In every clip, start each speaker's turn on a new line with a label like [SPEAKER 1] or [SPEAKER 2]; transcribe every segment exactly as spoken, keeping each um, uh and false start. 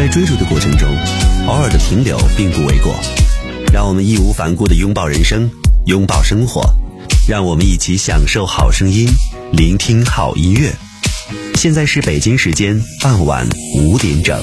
[SPEAKER 1] 追逐的过程中，偶尔的停留并不为过。让我们义无反顾地拥抱人生，拥抱生活，让我们一起享受好声音，聆听好音乐。现在是北京时间傍晚五点整。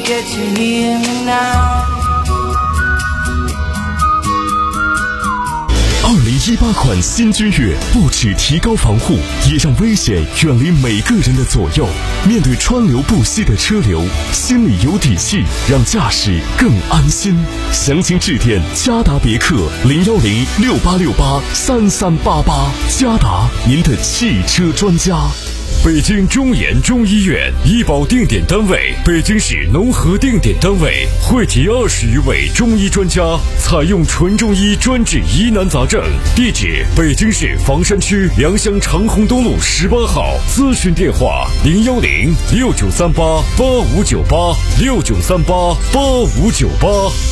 [SPEAKER 2] 二零一八款新君越不只提高防护，也让危险远离每个人的左右。面对川流不息的车流，心里有底气，让驾驶更安心。详情致电嘉达别克零幺零六八六八三三八八，嘉达您的汽车专家。
[SPEAKER 3] 北京中研中医院医保定点单位，北京市农合定点单位，汇集二十余位中医专家，采用纯中医专治疑难杂症。地址：北京市房山区良乡长虹东路十八号。咨询电话：零幺零六九三八八五九八六九三八八五九八。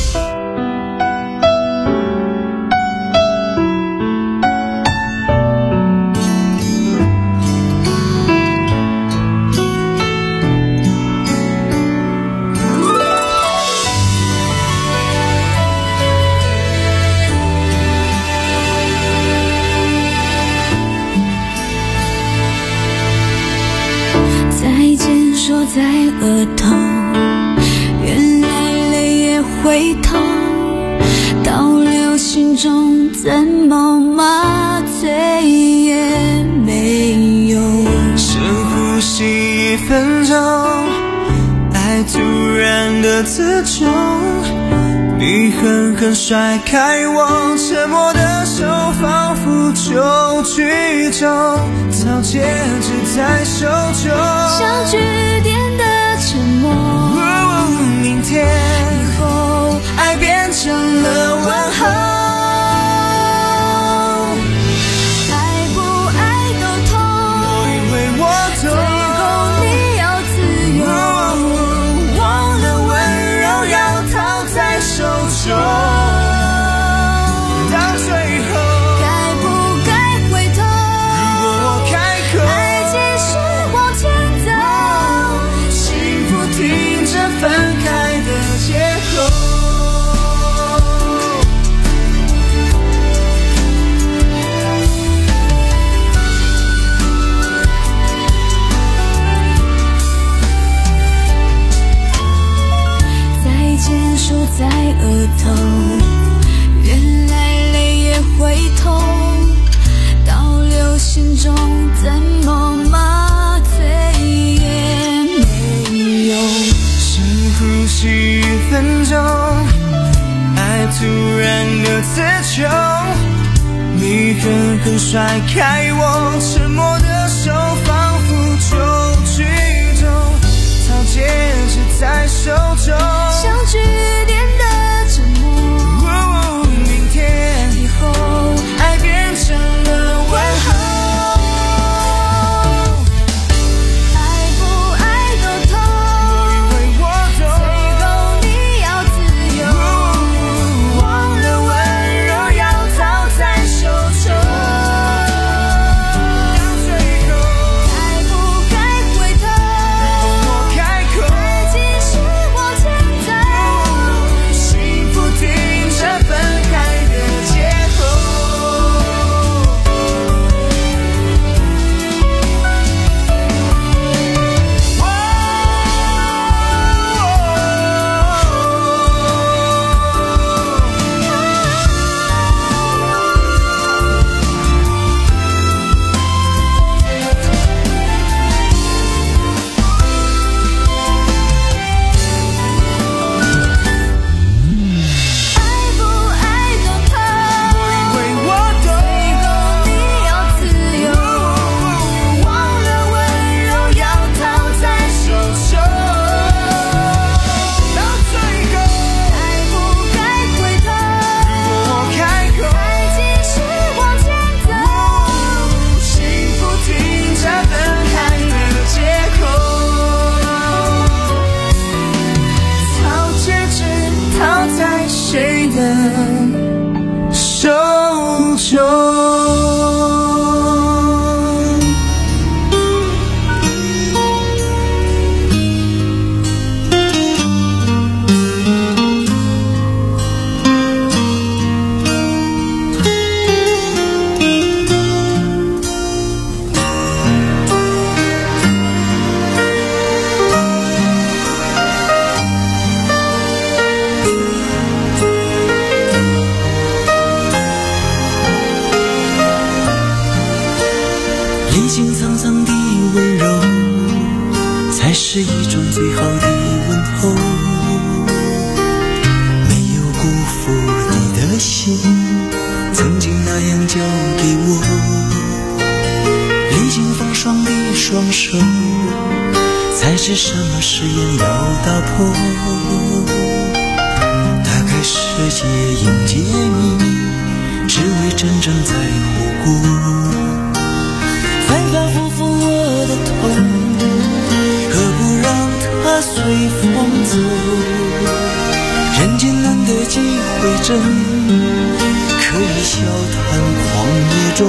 [SPEAKER 4] 在额头，原来泪也会痛，倒流心中怎么麻醉也没用。
[SPEAKER 5] 深呼吸一分钟，爱突然的刺中，你狠狠甩开我，沉默的手仿佛就剧终，草戒指在手中，
[SPEAKER 4] 像句点的沉默。
[SPEAKER 5] 哦，明天以后，爱变成了问候，
[SPEAKER 4] 爱不爱都痛，
[SPEAKER 5] 因为我懂，
[SPEAKER 4] 最后你要自由，
[SPEAKER 5] 哦，忘了温柔要掏在手中。
[SPEAKER 4] 在额头，原来泪也会痛，倒流心中怎么麻醉也没用。
[SPEAKER 5] 深呼吸一分钟，爱突然的刺中，你狠狠甩开我，沉默的手仿佛就剧终，草戒指在手中，
[SPEAKER 4] 像句点的沉默。
[SPEAKER 5] 哦，明天以后，爱变成了问候，
[SPEAKER 4] 爱不爱都痛，
[SPEAKER 5] 因为我懂，
[SPEAKER 4] 最后你要自由，
[SPEAKER 5] 哦，忘了温柔要掏在手中，到最后，
[SPEAKER 4] 该不该回头，
[SPEAKER 5] 如果我开口，
[SPEAKER 4] 爱继续往前走，
[SPEAKER 5] 幸福停着分开的借口。
[SPEAKER 4] 爱不爱都痛，
[SPEAKER 5] 因为我懂，
[SPEAKER 4] 最后你要自由，
[SPEAKER 5] 忘了温柔要掏在手中，到最后，
[SPEAKER 4] 该不该回头，
[SPEAKER 5] 我开口，
[SPEAKER 4] 爱继续往前走，
[SPEAKER 5] 幸福停着分开的借口。草戒指套在谁的手中？ 历经沧桑的温柔，才是一种最好的问候。没有辜负你的心，曾经那样交给我，历经风霜的双手，才知什么誓言要打破。打开世界迎接你，只为真正在乎过。反反复复我的痛，何不让它随风走？人间难得几回真，可以笑谈狂野中。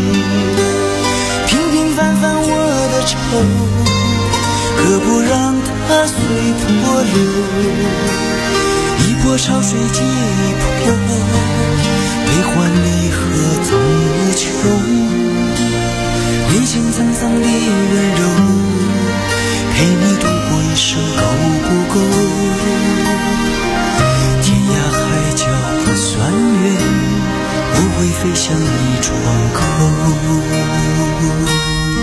[SPEAKER 5] 平平凡凡我的愁，何不让它随波流？一波潮水接一波，悲欢离合总无穷。历经沧桑的温柔，陪你度过一生够不够？天涯海角不算远，我会飞向你窗口。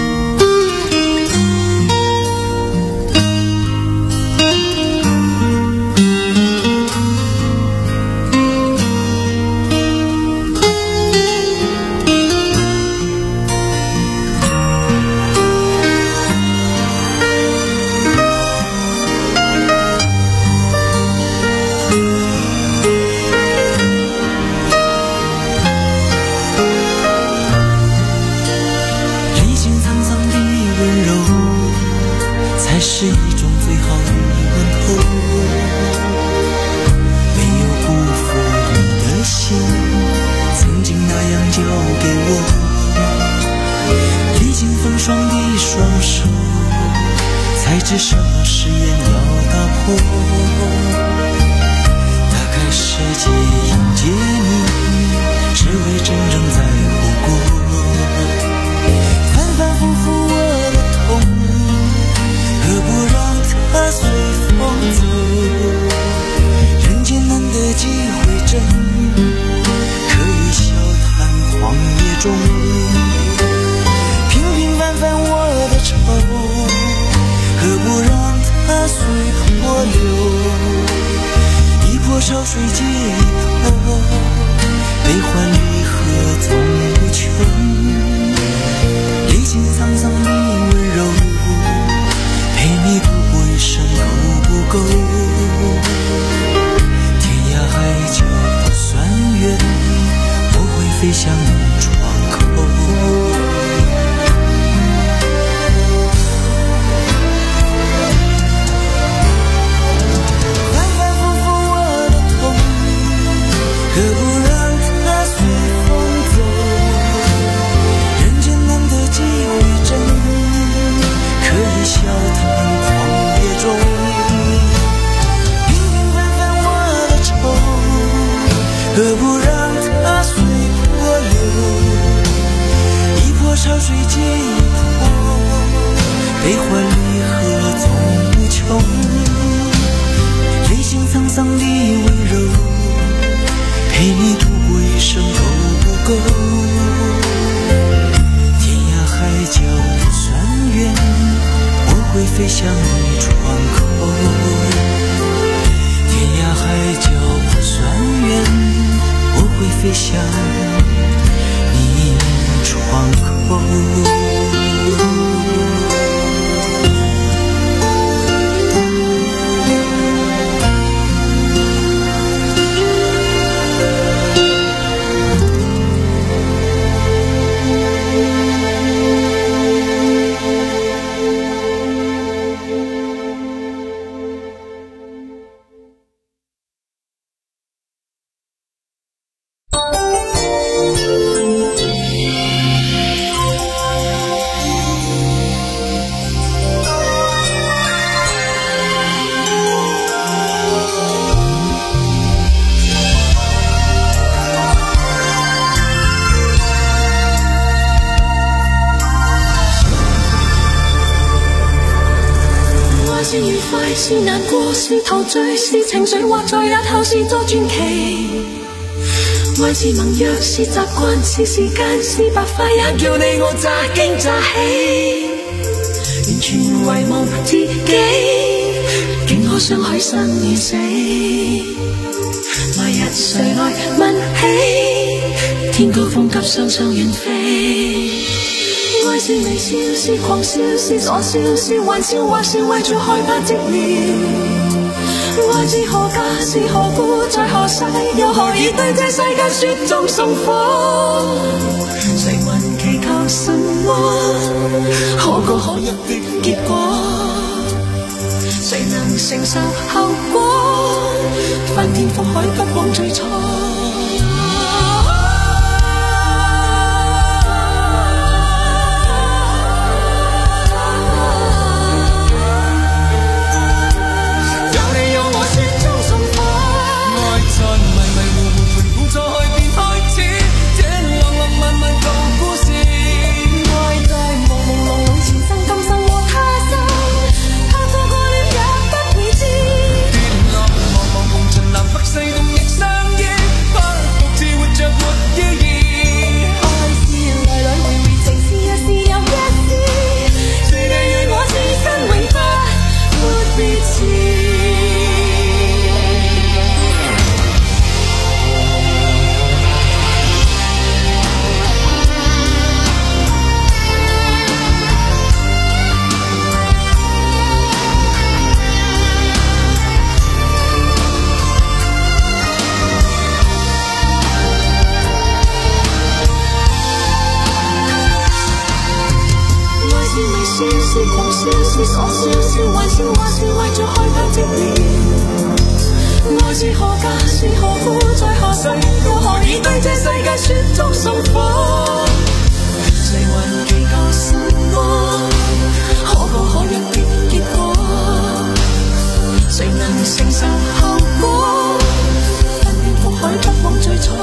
[SPEAKER 5] 是一种最好的问候，没有辜负你的心，曾经那样交给我，历经风霜的双手，才知什么誓言要打破。打开世界迎接你，只为真正在乎过。反反复复我的痛，何不让它随风走？人间难得几回真，可以笑谈狂野中。平平凡凡我的愁，何不让它随波流？一波潮水接一波，悲欢离合总无穷。历经沧桑的温柔，陪你度过一生够不够？天涯海角不算远，我会飞向你窗口。反反复复我的痛，何不让它随风走？人间难得几回真，可以笑谈狂野中。平平凡凡我的愁，何不让它随波流？一波潮水接一波，悲欢离合总无穷。历经沧桑的温柔，陪你度过一生够不够？天涯海角不算远，我会飞向你窗口。天涯海角不算远，我会飞向你窗口。
[SPEAKER 6] 是難過，是陶醉，是情緒，或在日後是座傳奇。 愛是盟約，是習慣，是時間，是白髮，也叫你我乍驚乍喜，完全遺忘自己，竟可傷害生與死。來日誰來問起？天高風急，雙雙遠飛。愛是微笑，是狂笑，是傻笑，是玩笑，或是為著害怕寂寥。愛是何價，是何故，在何世，又何以對這世界雪中送火？誰還祈求什麼可歌可泣的結果？誰能承受後果？翻天覆海，不枉最初。是傻笑，是玩笑，或是為著害怕寂寥。愛是何價，是何故，在何世，又何以對這世界雪中送火？誰還祈求什麼可歌可泣的結果？誰能承受後果？翻天覆海，不枉最初。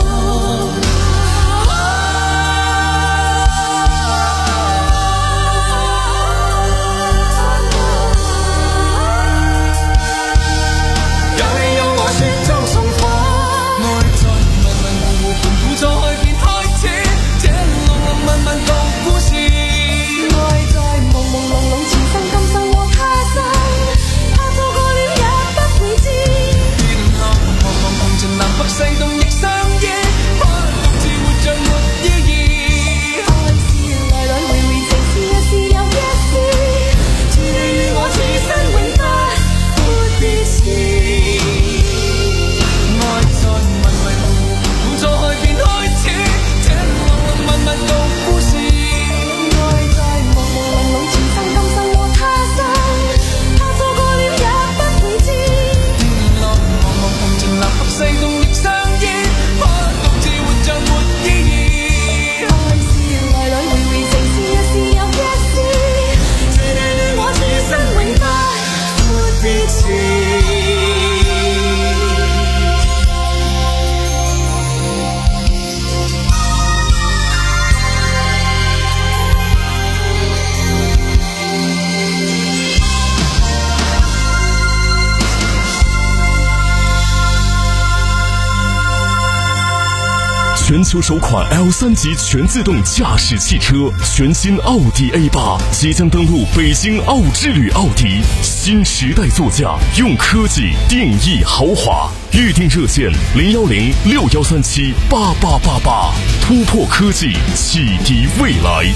[SPEAKER 2] 全球首款 L 三 级全自动驾驶汽车，全新奥迪 A 八 即将登陆北京奥之旅奥迪，新时代座驾，用科技定义豪华。预订热线零幺零六幺三七八八八八，突破科技，启迪未来。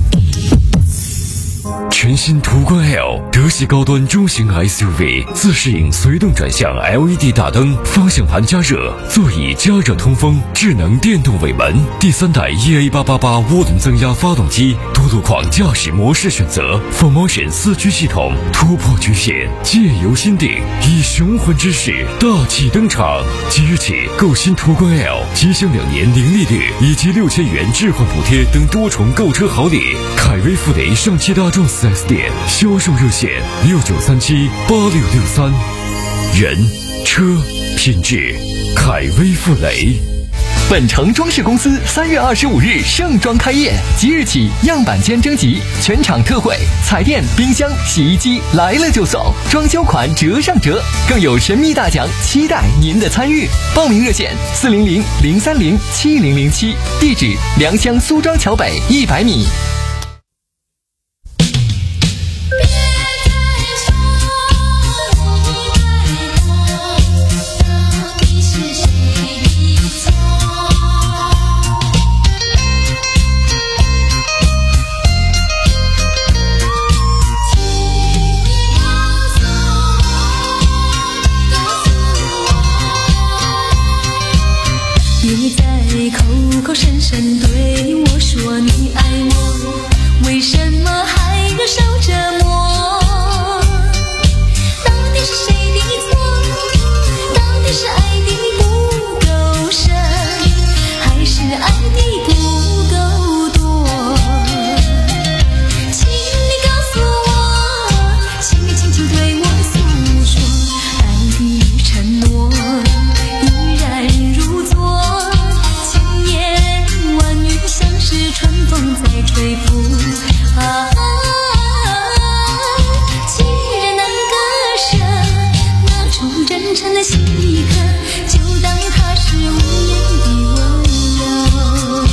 [SPEAKER 3] 全新途观 L 德系高端中型 S U V， 自适应随动转向 L E D 大灯，方向盘加热，座椅加热通风，智能电动尾门，第三代 E A 八八八 涡轮增压发动机，多路况驾驶模式选择 ，four motion 四驱系统，突破局限，借由心定，以雄浑之势大气登场。即日起购新途观 L， 即享两年零利率以及六千元置换补贴等多重购车好礼。凯威富雷上汽大众四 S 店销售热线六九三七八六六三，人车品质，凯威富雷。
[SPEAKER 7] 本城装饰公司三月二十五日盛装开业，即日起样板间征集，全场特惠，彩电、冰箱、洗衣机来了就送，装修款折上折，更有神秘大奖，期待您的参与。报名热线：四零零零三零七零零七，地址：良乡苏庄桥北一百米。
[SPEAKER 6] 口口声声对我说你爱我，为什么还要受折磨？到底是谁的错？到底是爱的不够深，还是爱的不够多？请你告诉我，请你轻轻对我诉说，爱的承诺依然如昨，春风在吹拂啊，既然能割舍，那种真诚的心一刻，就当它是无言的温柔。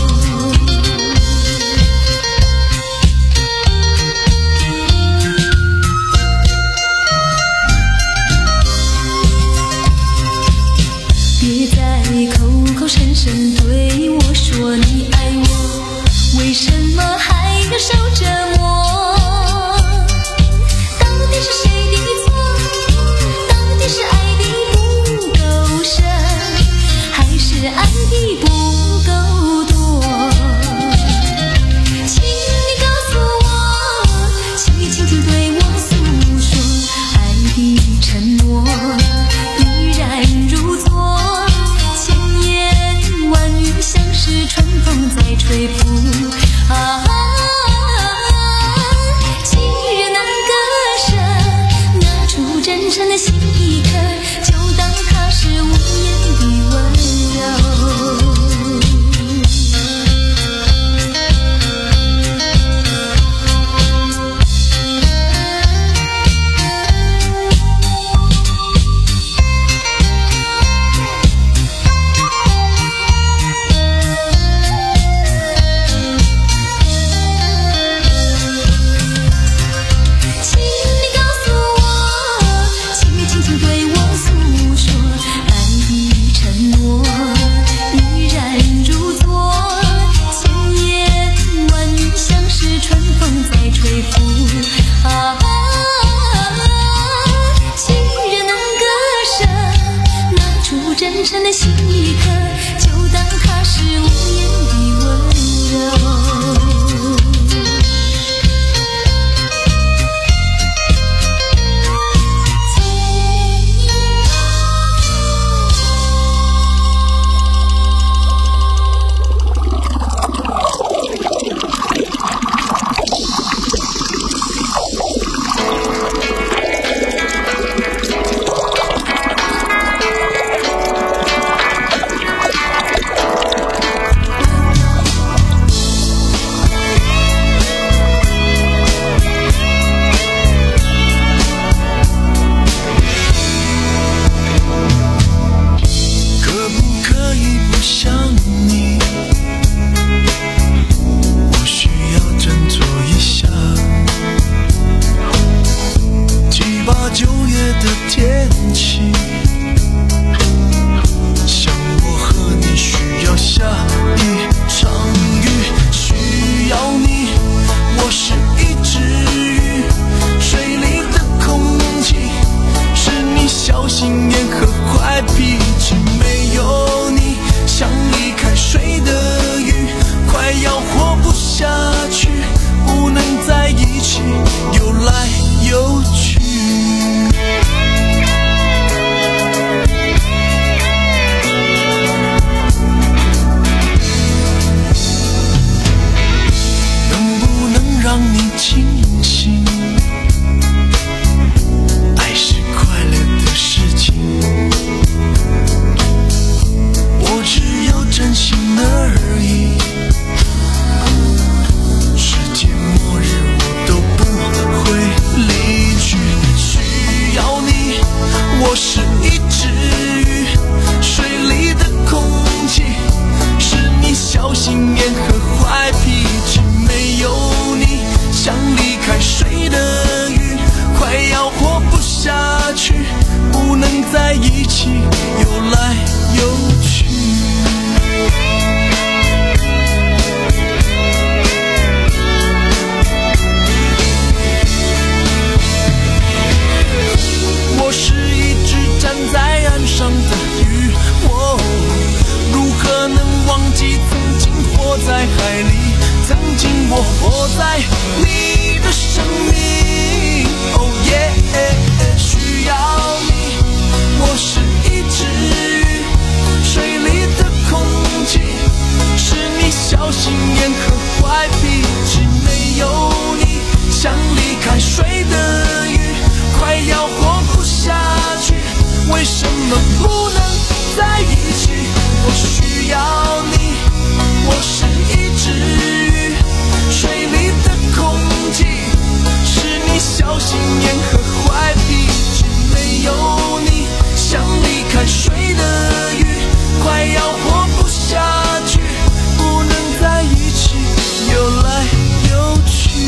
[SPEAKER 6] 别再口口声声对我说你爱我，为什么还要受折磨？到底是谁的错？到底是爱的不够深，还是爱的不够多？请你告诉我，请你轻轻对我诉说，爱的承诺依然如昨，千言万语像是春风在吹拂啊，
[SPEAKER 5] 我活在你的生命。Oh yeah， 需要你，我是一只鱼，水里的空气是你小心眼和坏脾气，没有你像离开水的鱼，快要活不下去，为什么不能在一起？我需要你，我是一只鱼，水里的空气是你小心眼和坏脾气，没有你像离开水的鱼，快要活不下去，不能在一起，游来游去。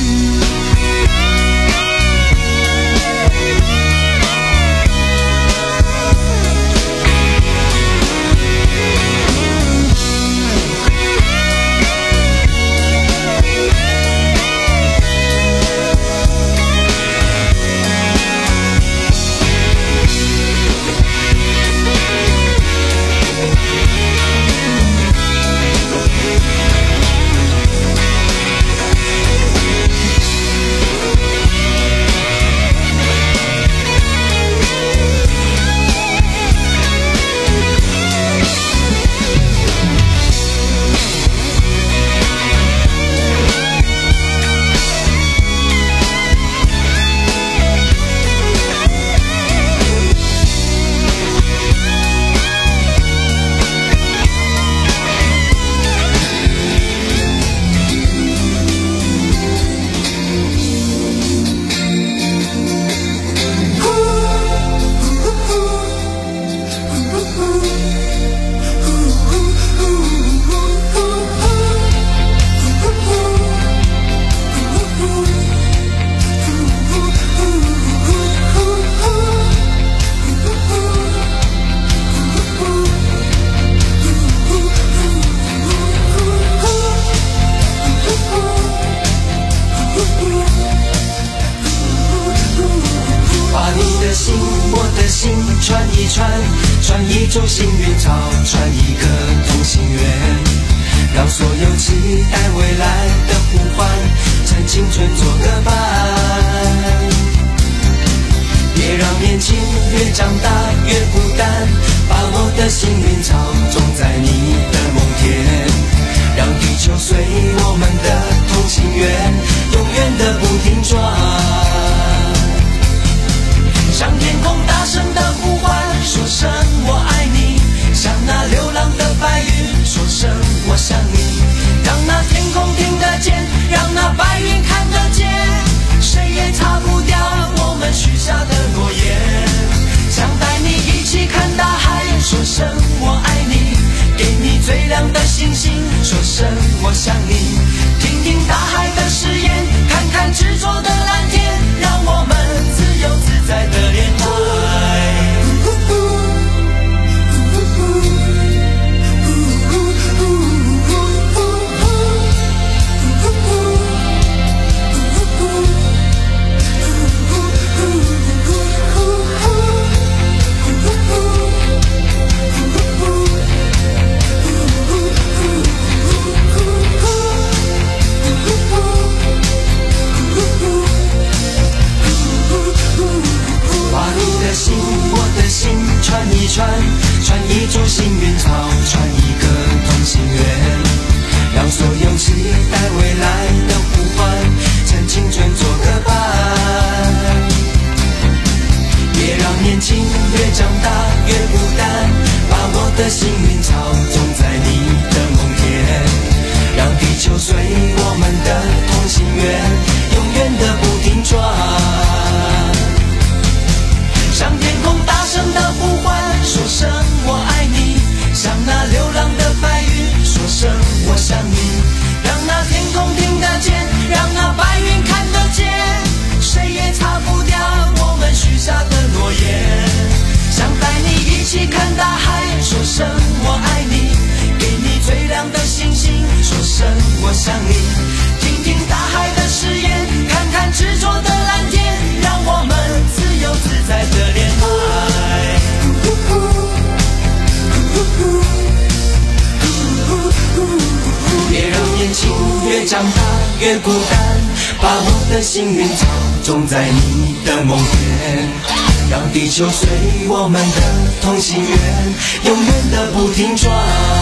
[SPEAKER 5] 长大越孤单，把我的幸运草种在你的梦边，让地球随我们的同心圆永远的不停转，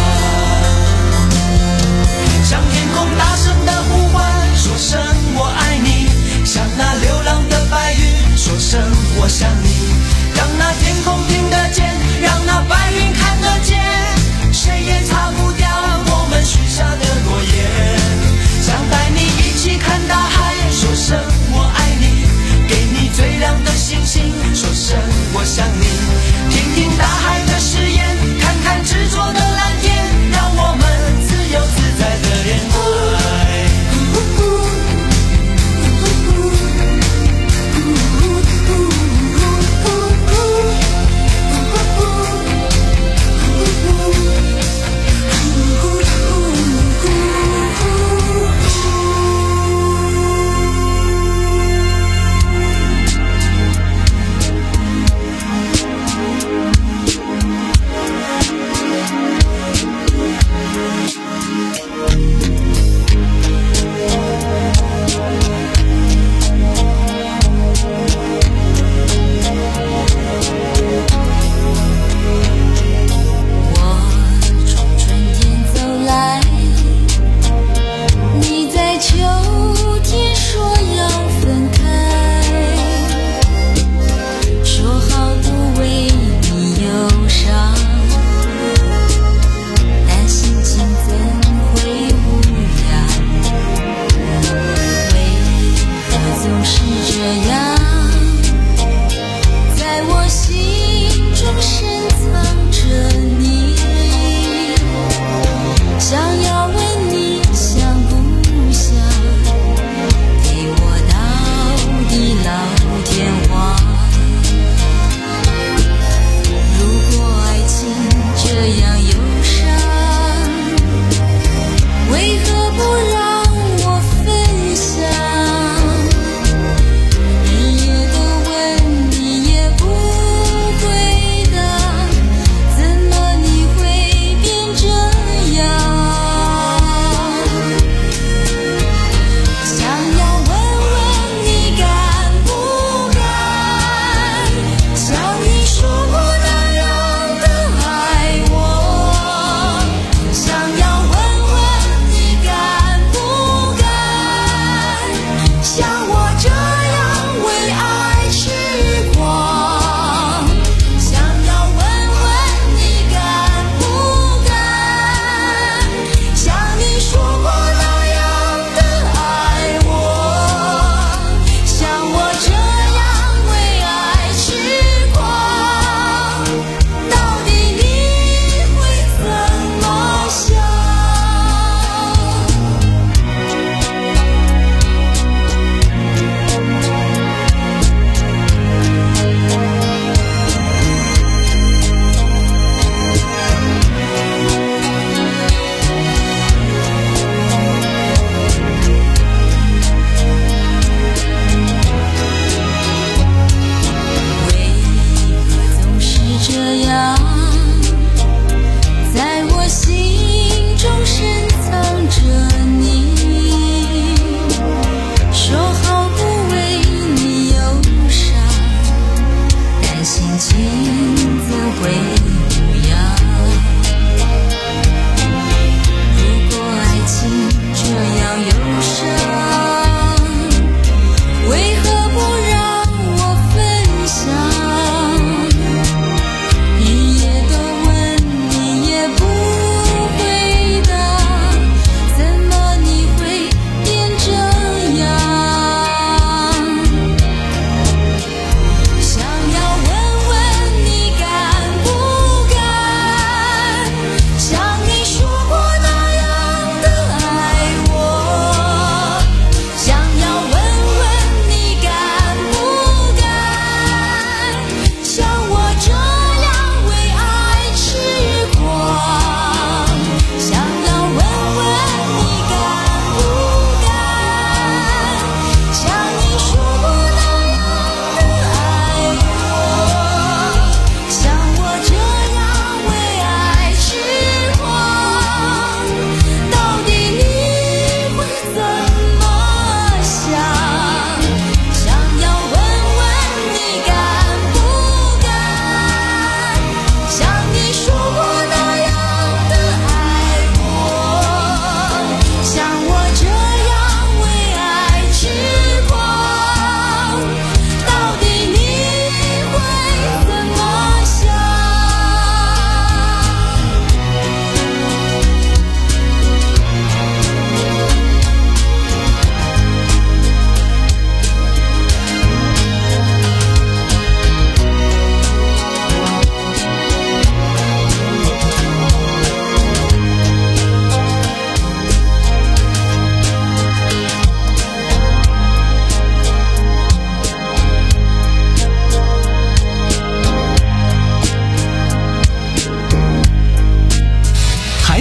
[SPEAKER 5] 向天空大声的呼唤，说声我爱你，向那流浪的白云说声我想你，让那天空听得见，让那白云看得见，谁也擦不掉我们许下的诺言，想带你一起看大海，说声我爱你，给你最亮的星星，说声我想你，听听大海的誓言，看看执着的蓝天，让我们自由自在的恋爱。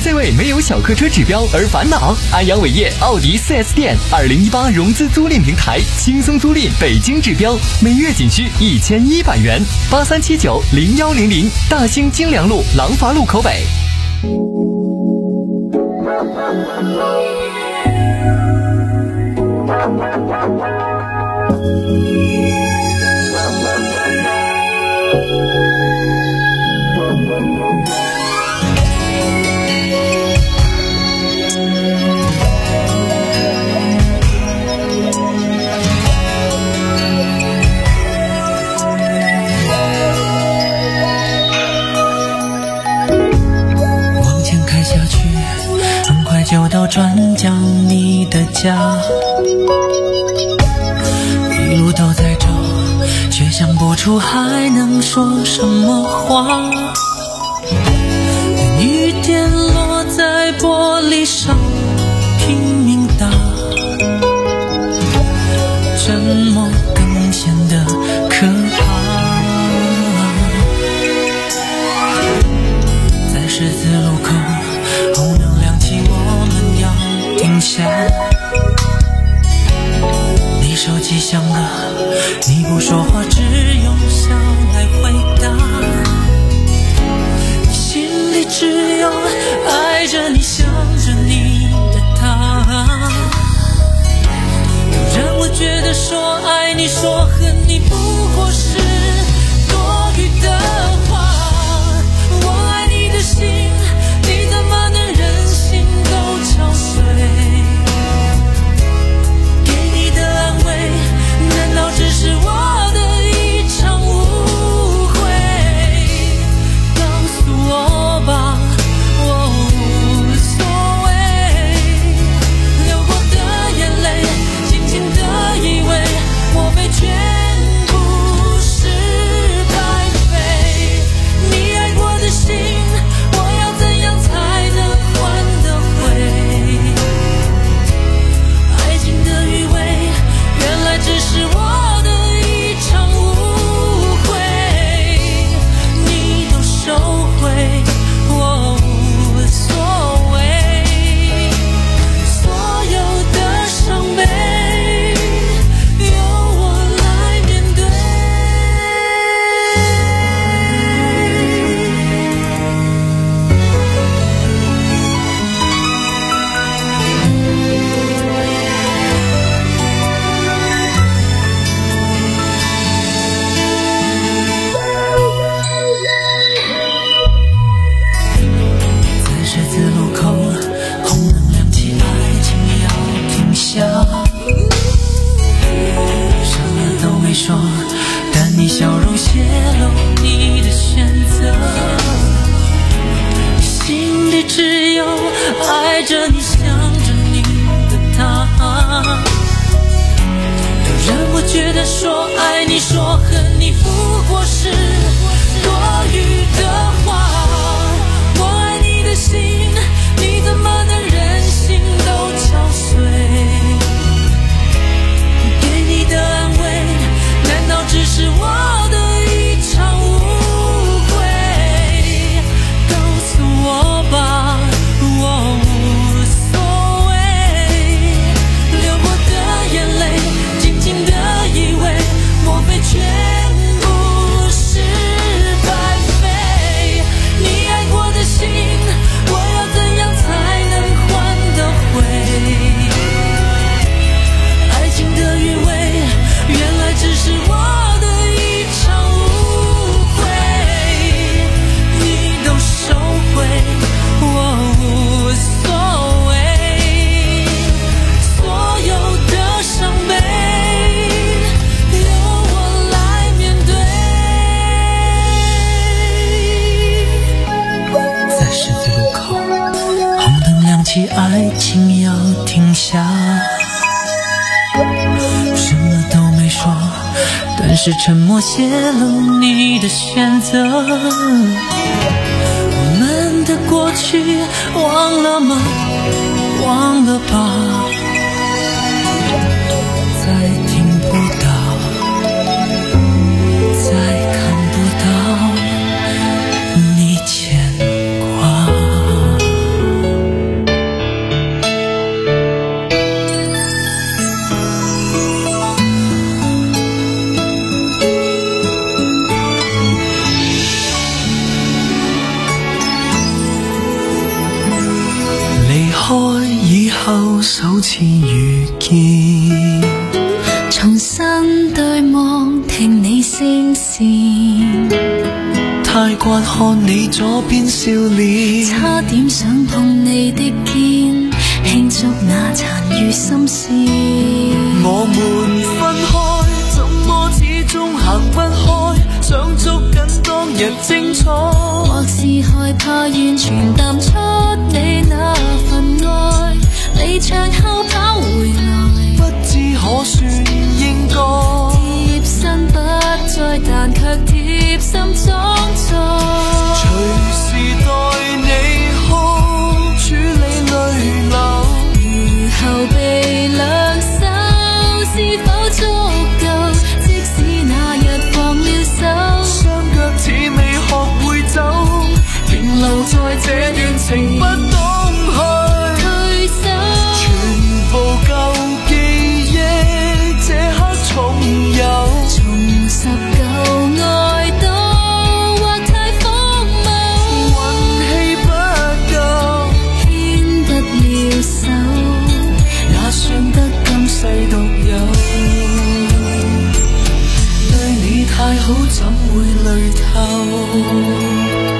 [SPEAKER 7] 在为没有小客车指标而烦恼？安阳伟业奥迪 四 S 店二零一八融资租赁平台，轻松租赁北京指标，每月仅需一千一百元。八三七九零幺零零，大兴京良路廊坊路口北。
[SPEAKER 8] 就到转角你的家，一路都在走，却想不出还能说什么话。雨点落在玻璃上拼命打，沉默更显得可怕。在十字路口，红灯亮起，我们要停下。你手机响了，你不说话，只用笑来回答。你心里只有爱着你，想着你的他。又让我觉得说爱你，说恨你，不过是多余的话。我爱你的心，你怎么能忍心都敲碎？给你的安慰，难道只是我的一场误会？告诉我吧，我无所谓。流过的眼泪，轻轻地以为我被全部是白费。你爱过的心，我要怎样才能换得回？爱情的余味，原来只是我的一场误会。你都收回，我无所谓。所有的伤悲，由我来面对。在十字路口，红灯亮起，爱情要停下。什么都没说，但你笑容泄露你的选择。心里只有爱着你，想着你的他。又让我觉得说爱你，说恨你，不过是多余的话。我爱你的心，你怎么能忍心都敲碎？给你的安慰，难道只是我的一场误会？告诉我吧，我无所谓。流过的眼泪，轻轻地以为莫非全部是白费？你爱过的心，我要怎样才能换得回？爱情的余味，原来只是我的一场误会。你都收回，我无所谓。所有的伤悲，由我来面对。在十字路口，红灯亮起，爱情要停下。什么都没说，但是沉默泄露你的选择。我们的过去忘了吗？忘了吧，再听不到，再看不到你牵挂。
[SPEAKER 5] 离开以后首次遇见，
[SPEAKER 4] 重新对望，听你声线，
[SPEAKER 5] 太惯看你左边笑脸，
[SPEAKER 4] 差点想碰你的肩，庆祝那残餘心事。
[SPEAKER 5] 我们分开，怎么始终行不开？想捉紧當日精彩，
[SPEAKER 4] 或是害怕完全淡出你那份愛，離場後跑回來，
[SPEAKER 5] 不知可算應該
[SPEAKER 4] 貼身不再，但卻貼心裝載，
[SPEAKER 5] 隨時待你好處理淚流，
[SPEAKER 4] 如後備兩手是否足夠？即使那日放了手，
[SPEAKER 5] 雙腳似未學會走，停留在這段情不懂去
[SPEAKER 4] 退手，
[SPEAKER 5] 全部舊記憶這刻重遊，
[SPEAKER 4] 重拾舊愛都或太荒謬，
[SPEAKER 5] 運氣不夠
[SPEAKER 4] 牽不了手，
[SPEAKER 5] 也算得今世獨有，對你太好怎會累透？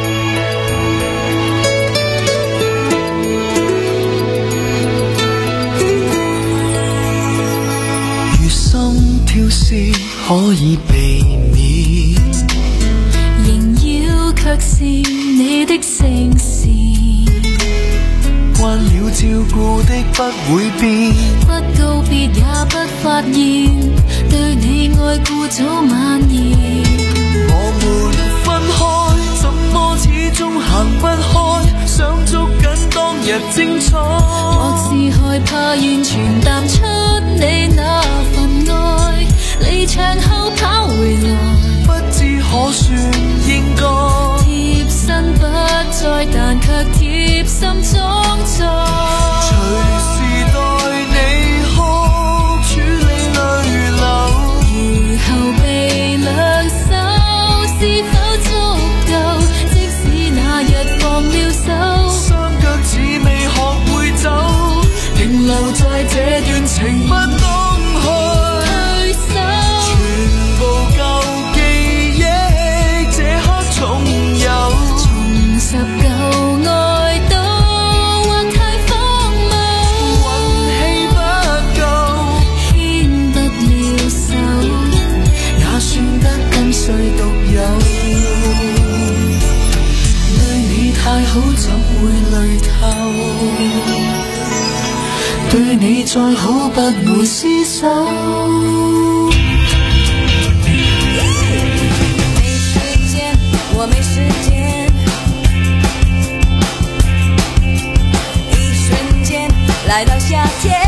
[SPEAKER 5] 是可以避免，
[SPEAKER 4] 仍要卻是你的聲線，
[SPEAKER 5] 慣了照顧的不會變，
[SPEAKER 4] 不告別也不發現，對你愛顧早蔓延。
[SPEAKER 5] 我們分開，怎麼始終行不開？想捉緊當日精彩，
[SPEAKER 4] 或是害怕完全淡出你那份愛，離場後跑回來，
[SPEAKER 5] 不知可算應該
[SPEAKER 4] 貼身不再，但卻貼心裝載，
[SPEAKER 5] 隨時待你好處理淚流，
[SPEAKER 4] 如後備兩手是否足夠？即使那日放了手，
[SPEAKER 5] 雙腳似未學會走，停留在這段情不懂去
[SPEAKER 4] 退手，
[SPEAKER 5] 全部舊記憶這刻重遊，
[SPEAKER 4] 重拾舊愛都或太荒謬，
[SPEAKER 5] 運氣不夠
[SPEAKER 4] 牽不了手，
[SPEAKER 5] 也算得今世獨有，對你太好怎會累透？對你再好不會廝守。
[SPEAKER 6] 我没时间，一瞬间来到夏天，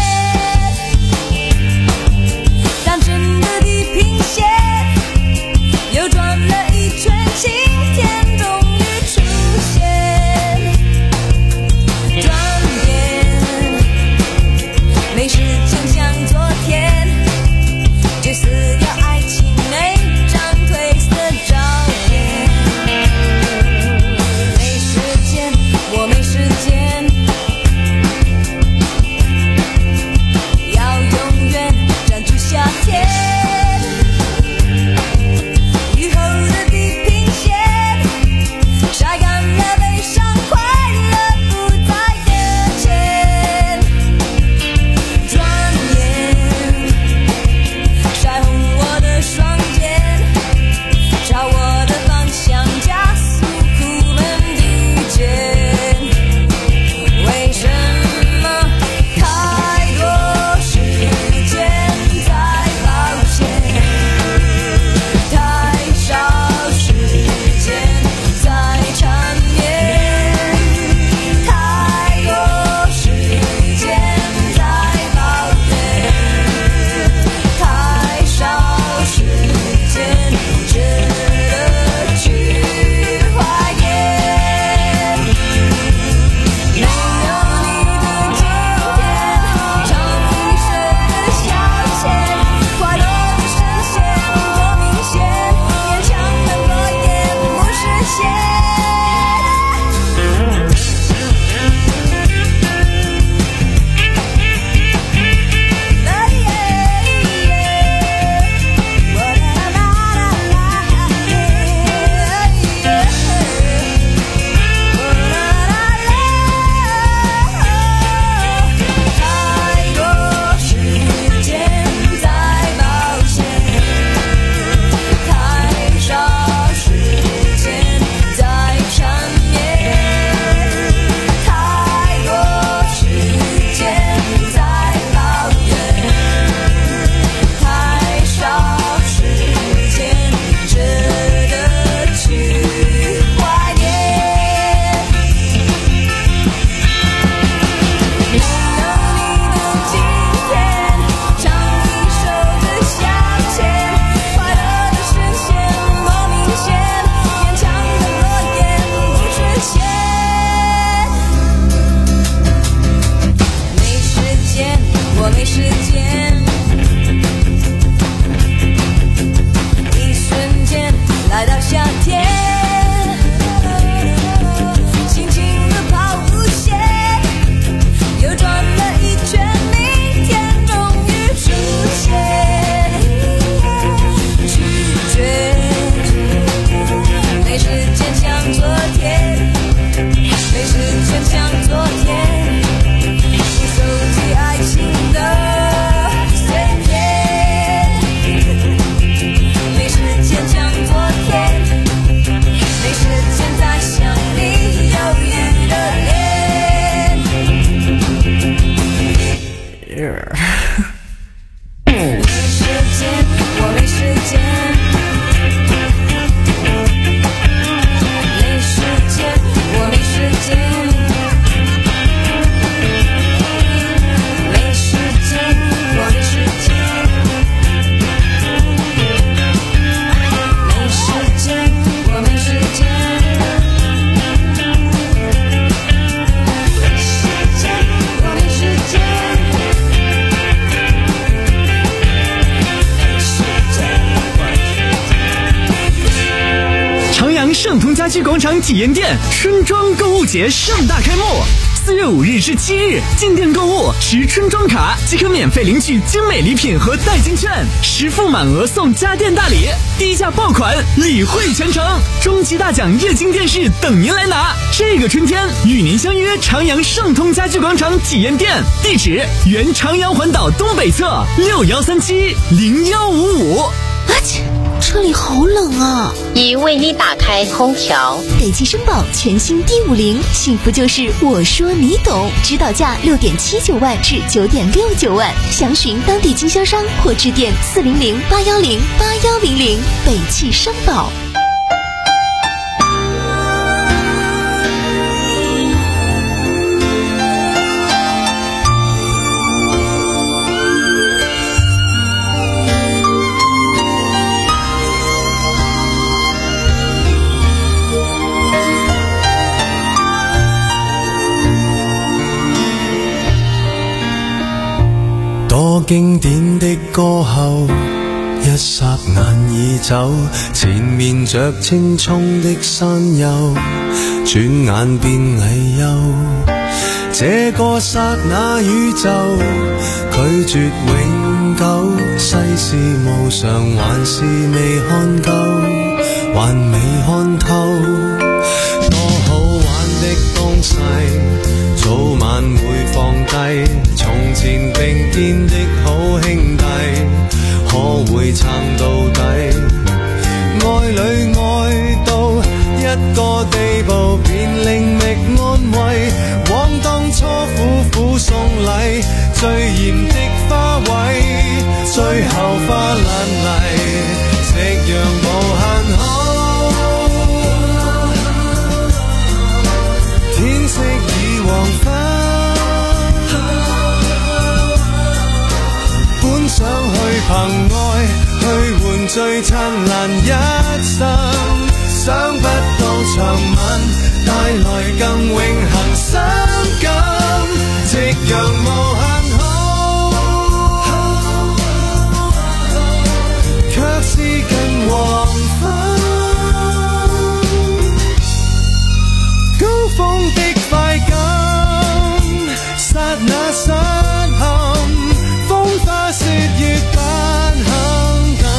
[SPEAKER 6] 当真的地平线又转了一圈，晴天终于出现，转眼没时间像昨天，只是要爱情每张褪色照片。我没时间，
[SPEAKER 9] 具广场体验店春装购物节盛大开幕。四月五日至七日，进店购物持春装卡即可免费领取精美礼品和代金券，实付满额送家电大礼，低价爆款，礼惠全程，终极大奖液晶电视等您来拿。这个春天与您相约长阳盛通家具广场体验店，地址原长阳环岛东北侧六幺三七零幺五五。
[SPEAKER 10] 阿切，这里好冷啊！
[SPEAKER 11] 已为你打开空调。
[SPEAKER 10] 北汽绅宝全新 D 五零，幸福就是我说你懂，指导价六点七九万至九点六九万，详询当地经销商或致电四零零八幺零八幺零零。北汽绅宝。
[SPEAKER 5] 多經典的歌後，一霎眼已走，前面着青蔥的山丘，轉眼變離憂。這個剎那宇宙，拒絕永久，世事無常，還是未看夠，還未看透。多好玩的東西，早晚會放低，從前並肩的好兄弟，可會撐到底？愛侶愛到一個地步，便另覓安慰，往當初苦苦送禮，最嚴的花卉，最後花爛泥，夕陽無限好。天色已黃昏，本想去憑愛去換最燦爛一生，想不到長吻帶來更永恆傷感，夕陽無限好，卻是近黃昏。高峰的快感，剎那失陷，風花雪月不肯等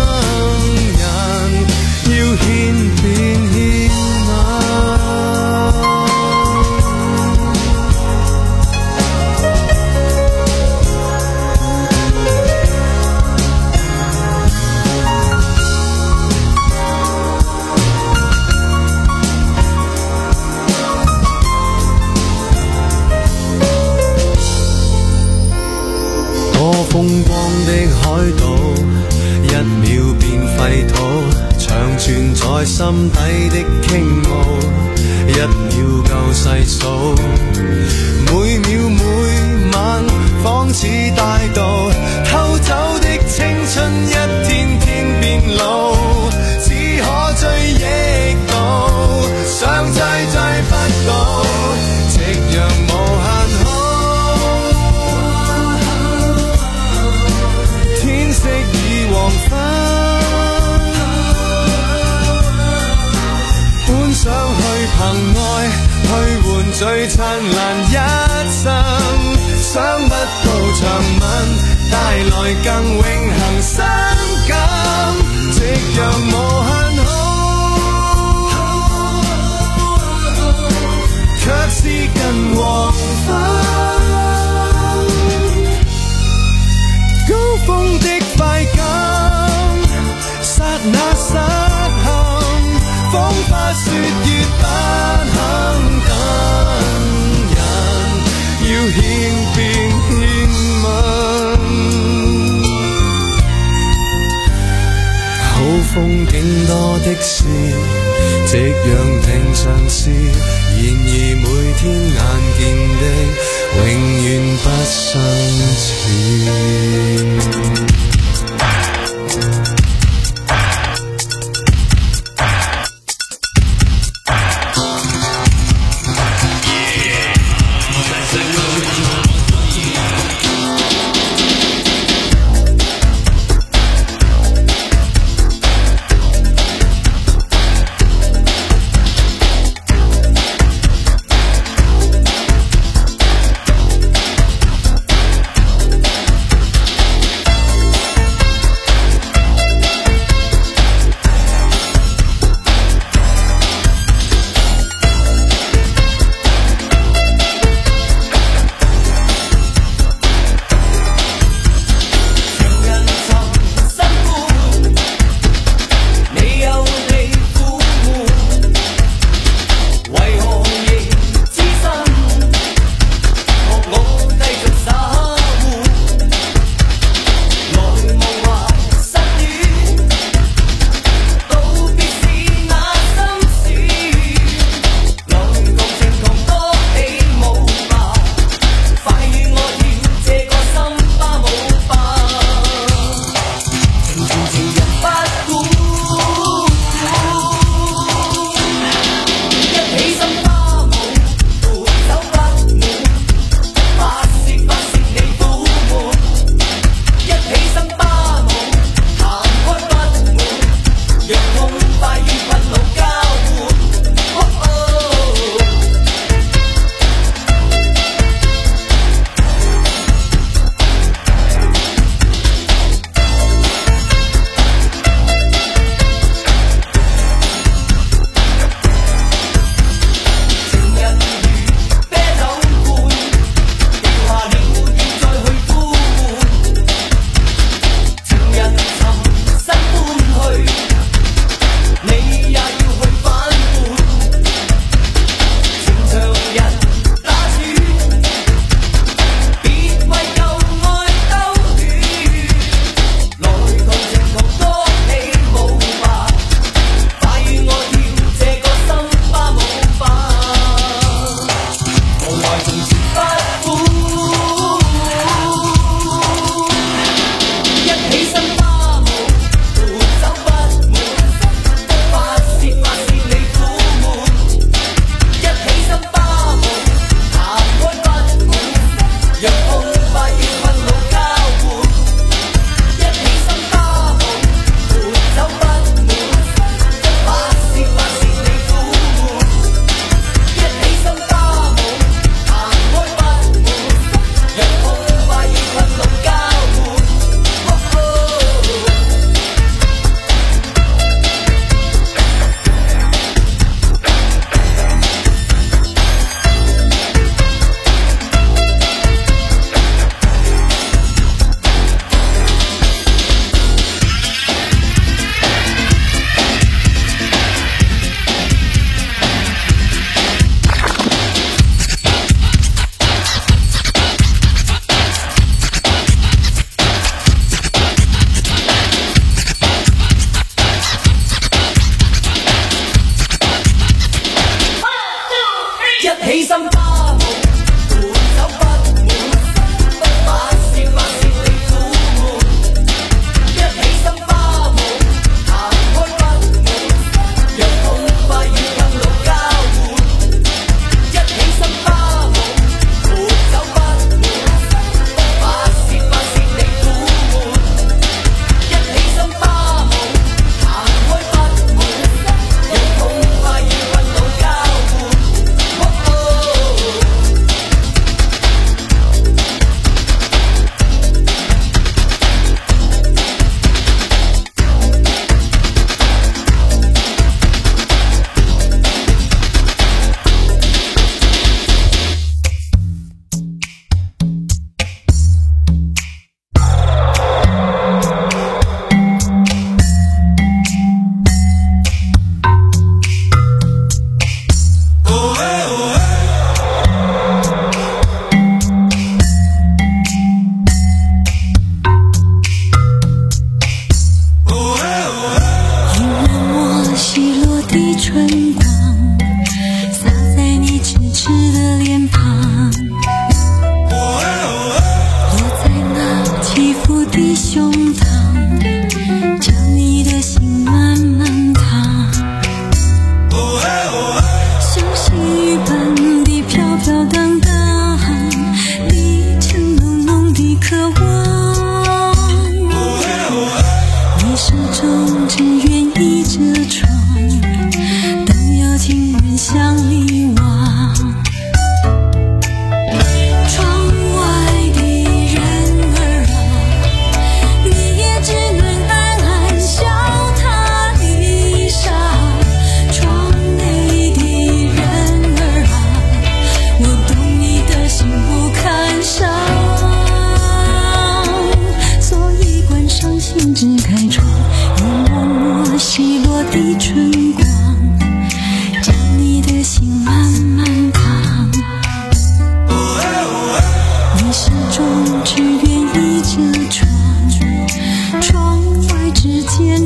[SPEAKER 5] 人，要獻便獻吻。風光的海島，一秒變廢土，長存在心底的傾慕，一秒夠細數，每秒每晚仿似大道，偷走的青春一天天變老，只可追憶到，想追追不到，夕陽無限好。色已黃昏，本想去憑愛去換最燦爛一生，想不到長吻帶來更永恆傷感，夕陽無限好，卻是近黃昏。高峰的快感，剎那失陷，風花雪月不肯等人，要獻便獻吻。好風景多的是，夕陽平常事，然而每天眼見的永遠不相似。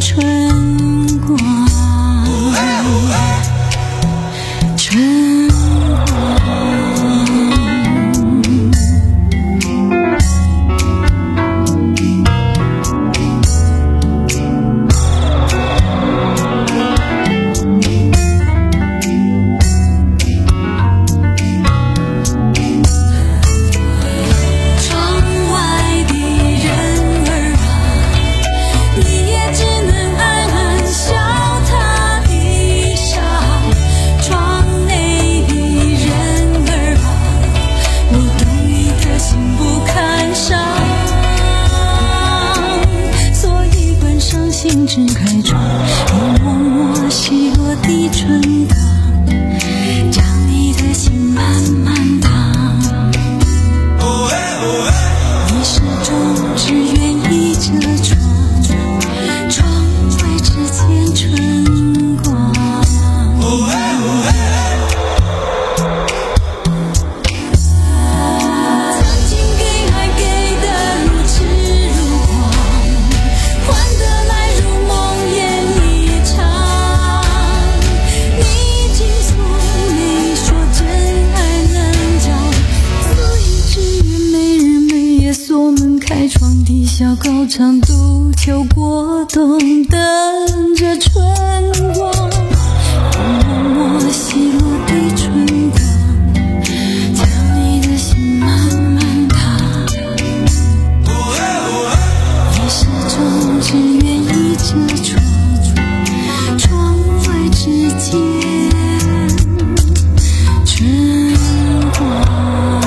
[SPEAKER 4] 春光，春只开窗，你默默洗落的春光，将你的心慢慢烫。你始终只愿意这窗，窗外只见春光。曾经给爱给的如痴如狂，换得来开窗底下高唱杜秋过冬，等着春光，默默洗落的春光，将你的心慢慢烫。你始终只愿意这窗，窗外只见春光。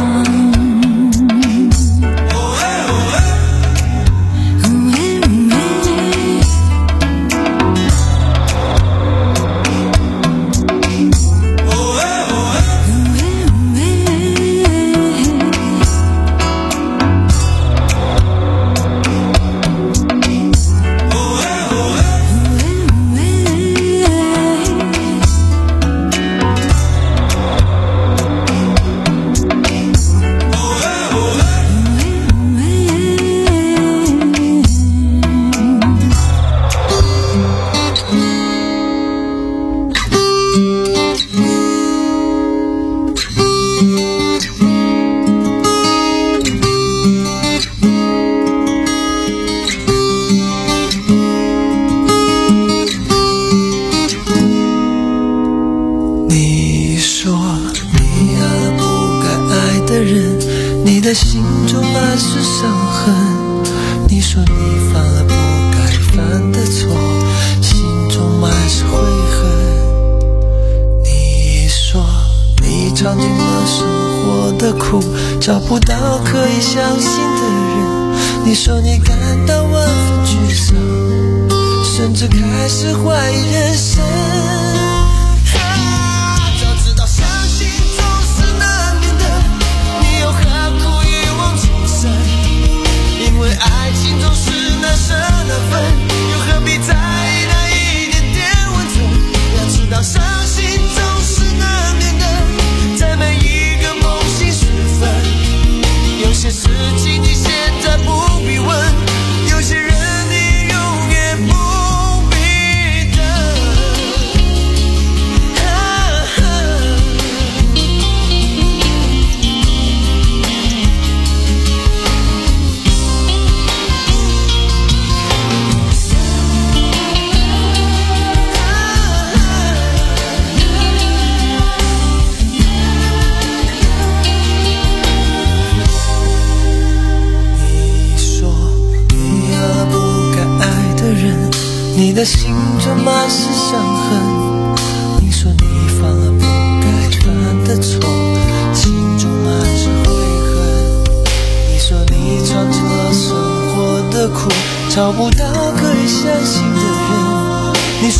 [SPEAKER 5] 你的心中满是伤痕，你说你犯了不该犯的错，心中满是悔恨。你说你尝尽了生活的苦，找不到可以相信的人。你说你感到万分沮丧，甚至开始怀疑人生。爱情总是难舍难分，又何必在意那一点点温存？要知道伤心总是难免的，在每一个梦醒时分。有些事情你现在不必问，有些人你永远不必等。啊啊你的心中满是伤痕，你说你犯了不该犯的错，心中满是悔恨。你说你尝尽了生活的苦，找不到可以相信